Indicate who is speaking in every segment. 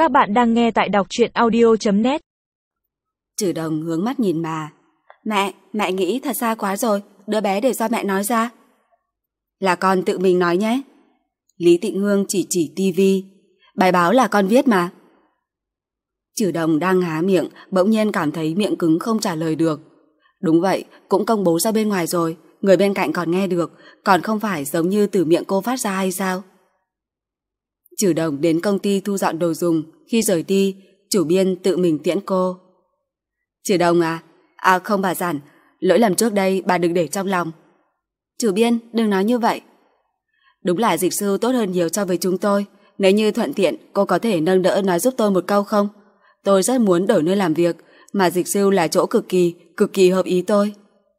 Speaker 1: Các bạn đang nghe tại đọc truyện audio.net.
Speaker 2: Trừ Đồng hướng mắt nhìn bà. Mẹ nghĩ thật xa quá rồi, đứa bé để do mẹ nói ra. Là con tự mình nói nhé. Lý Tịnh Hương chỉ tivi. Bài báo là con viết mà. Trừ Đồng đang há miệng, bỗng nhiên cảm thấy miệng cứng không trả lời được. Đúng vậy, cũng công bố ra bên ngoài rồi, người bên cạnh còn nghe được, còn không phải giống như từ miệng cô phát ra hay sao? Trừ Đồng đến công ty thu dọn đồ dùng, khi rời đi, chủ biên tự mình tiễn cô. Trừ Đồng à? Không bà Giản, lỗi lầm trước đây bà đừng để trong lòng. Chủ biên, đừng nói như vậy. Đúng là dịch sư tốt hơn nhiều so với chúng tôi. Nếu như thuận tiện, cô có thể nâng đỡ nói giúp tôi một câu không? Tôi rất muốn đổi nơi làm việc, mà dịch sư là chỗ cực kỳ hợp ý tôi.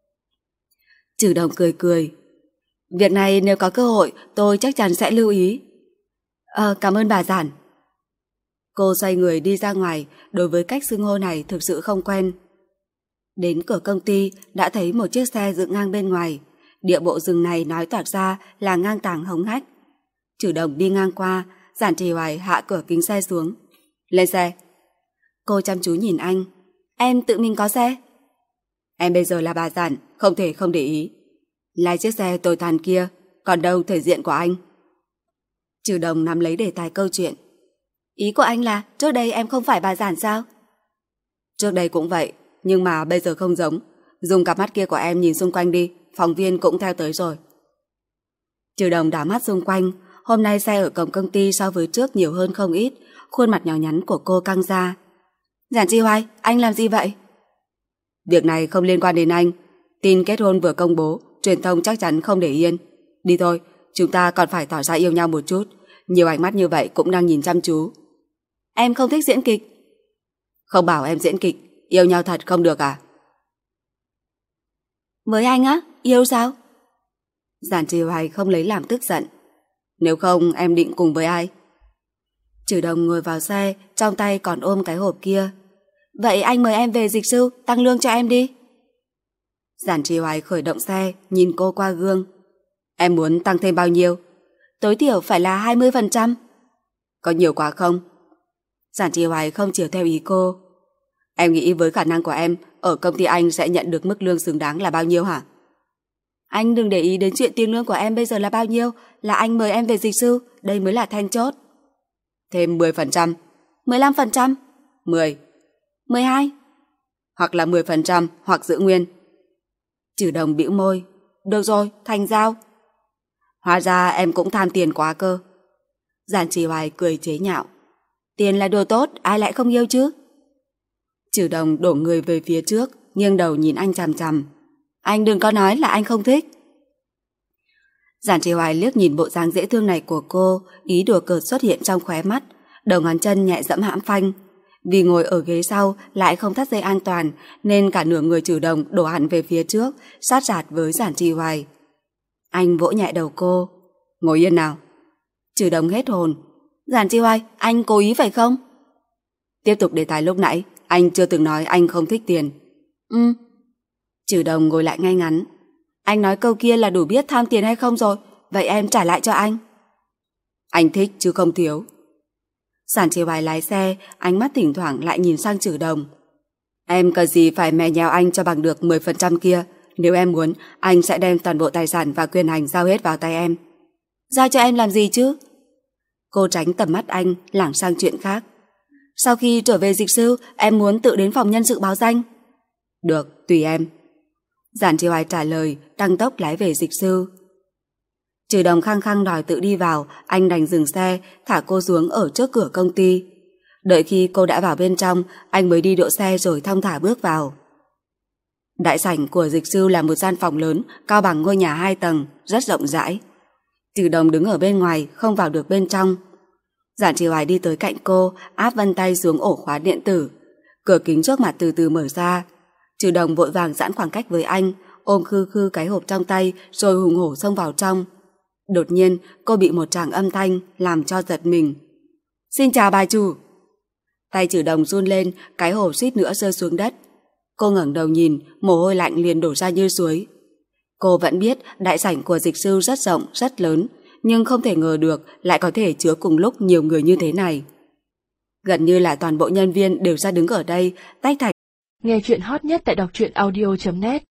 Speaker 2: Trừ Đồng cười. Việc này nếu có cơ hội, tôi chắc chắn sẽ lưu ý. Cảm ơn bà Giản. Cô xoay người đi ra ngoài, đối với cách xưng hô này thực sự không quen. Đến cửa công ty, đã thấy một chiếc xe dựng ngang bên ngoài. Địa bộ rừng này nói toạc ra là ngang tàng hống hách. Trừ Đồng đi ngang qua, Giản Trì Hoài hạ cửa kính xe xuống. Lên xe. Cô chăm chú nhìn anh. Em tự mình có xe. Em bây giờ là bà Giản, không thể không để ý. Lái chiếc xe tồi tàn kia, còn đâu thể diện của anh. Trừ Đồng nắm lấy đề tài câu chuyện. Ý của anh là trước đây em không phải bà Giản sao? Trước đây cũng vậy, nhưng mà bây giờ không giống. Dùng cặp mắt kia của em nhìn xung quanh đi, phóng viên cũng theo tới rồi. Trừ Đồng đảo mắt xung quanh. Hôm nay xe ở cổng công ty so với trước nhiều hơn không ít. Khuôn mặt nhỏ nhắn của cô căng ra. Giản Trì Hoài, anh làm gì vậy? Việc này không liên quan đến anh. Tin kết hôn vừa công bố, truyền thông chắc chắn không để yên. Đi thôi, chúng ta còn phải tỏ ra yêu nhau một chút. Nhiều ánh mắt như vậy cũng đang nhìn chăm chú. Em không thích diễn kịch. Không bảo em diễn kịch, yêu nhau thật không được à? Với anh á, yêu sao? Giản Trì Hoài không lấy làm tức giận. Nếu không em định cùng với ai? Trừ Đồng ngồi vào xe, trong tay còn ôm cái hộp kia. Vậy anh mời em về dịch sư, tăng lương cho em đi. Giản Trì Hoài khởi động xe, nhìn cô qua gương. Em muốn tăng thêm bao nhiêu? Tối thiểu phải là 20%. Có nhiều quá không? Giản Trì Hoài không chiều theo ý cô. Em nghĩ với khả năng của em, ở công ty anh sẽ nhận được mức lương xứng đáng là bao nhiêu hả? Anh đừng để ý đến chuyện tiền lương của em bây giờ là bao nhiêu, là anh mời em về dịch sư, đây mới là then chốt. Thêm 10%, 15%, 10, 12, hoặc là 10% hoặc giữ nguyên. Trừ Đồng bĩu môi. Được rồi, thành giao. Hóa ra em cũng tham tiền quá cơ. Giản Trì Hoài cười chế nhạo. Tiền là đồ tốt, ai lại không yêu chứ? Trừ Đồng đổ người về phía trước, nghiêng đầu nhìn anh chằm chằm. Anh đừng có nói là anh không thích. Giản Trì Hoài liếc nhìn bộ dáng dễ thương này của cô, ý đùa cợt xuất hiện trong khóe mắt, đầu ngón chân nhẹ dẫm hãm phanh. Vì ngồi ở ghế sau lại không thắt dây an toàn, nên cả nửa người Trừ Đồng đổ hẳn về phía trước, sát rạt với Giản Trì Hoài. Anh vỗ nhẹ đầu cô. Ngồi yên nào. Trừ Đồng hết hồn. Giản Trì Hoài, anh cố ý phải không? Tiếp tục đề tài lúc nãy, anh chưa từng nói anh không thích tiền. Trừ Đồng ngồi lại ngay ngắn. Anh nói câu kia là đủ biết tham tiền hay không rồi, vậy em trả lại cho anh. Anh thích chứ không thiếu. Giản Trì Hoài lái xe, ánh mắt thỉnh thoảng lại nhìn sang Trừ Đồng. Em cần gì phải mè nheo anh cho bằng được 10% kia. Nếu em muốn, anh sẽ đem toàn bộ tài sản và quyền hành giao hết vào tay em. Giao cho em làm gì chứ? Cô tránh tầm mắt anh, lảng sang chuyện khác. Sau khi trở về dịch sư, em muốn tự đến phòng nhân sự báo danh. Được, tùy em. Giản Trì Hoài trả lời, tăng tốc lái về dịch sư. Trừ Đồng khăng khăng đòi tự đi vào, anh đành dừng xe, thả cô xuống ở trước cửa công ty. Đợi khi cô đã vào bên trong, anh mới đi đỗ xe rồi thong thả bước vào. Đại sảnh của dịch sư là một gian phòng lớn, cao bằng ngôi nhà 2 tầng, rất rộng rãi. Trừ Đồng đứng ở bên ngoài, không vào được bên trong. Giản Trì Hoài đi tới cạnh cô, áp vân tay xuống ổ khóa điện tử. Cửa kính trước mặt từ từ mở ra. Trừ Đồng vội vàng giãn khoảng cách với anh, ôm khư khư cái hộp trong tay rồi hùng hổ xông vào trong. Đột nhiên cô bị một tràng âm thanh làm cho giật mình. Xin chào bà chủ. Tay Trừ Đồng run lên, cái hộp suýt nữa rơi xuống đất. Cô ngẩng đầu nhìn, mồ hôi lạnh liền đổ ra như suối. Cô vẫn biết đại sảnh của dịch sư rất rộng, rất lớn, nhưng không thể ngờ được lại có thể chứa cùng lúc nhiều người như thế này. Gần như là toàn bộ nhân viên đều ra đứng ở đây, tách thành.
Speaker 1: Nghe chuyện hot nhất tại đọc truyện audio.net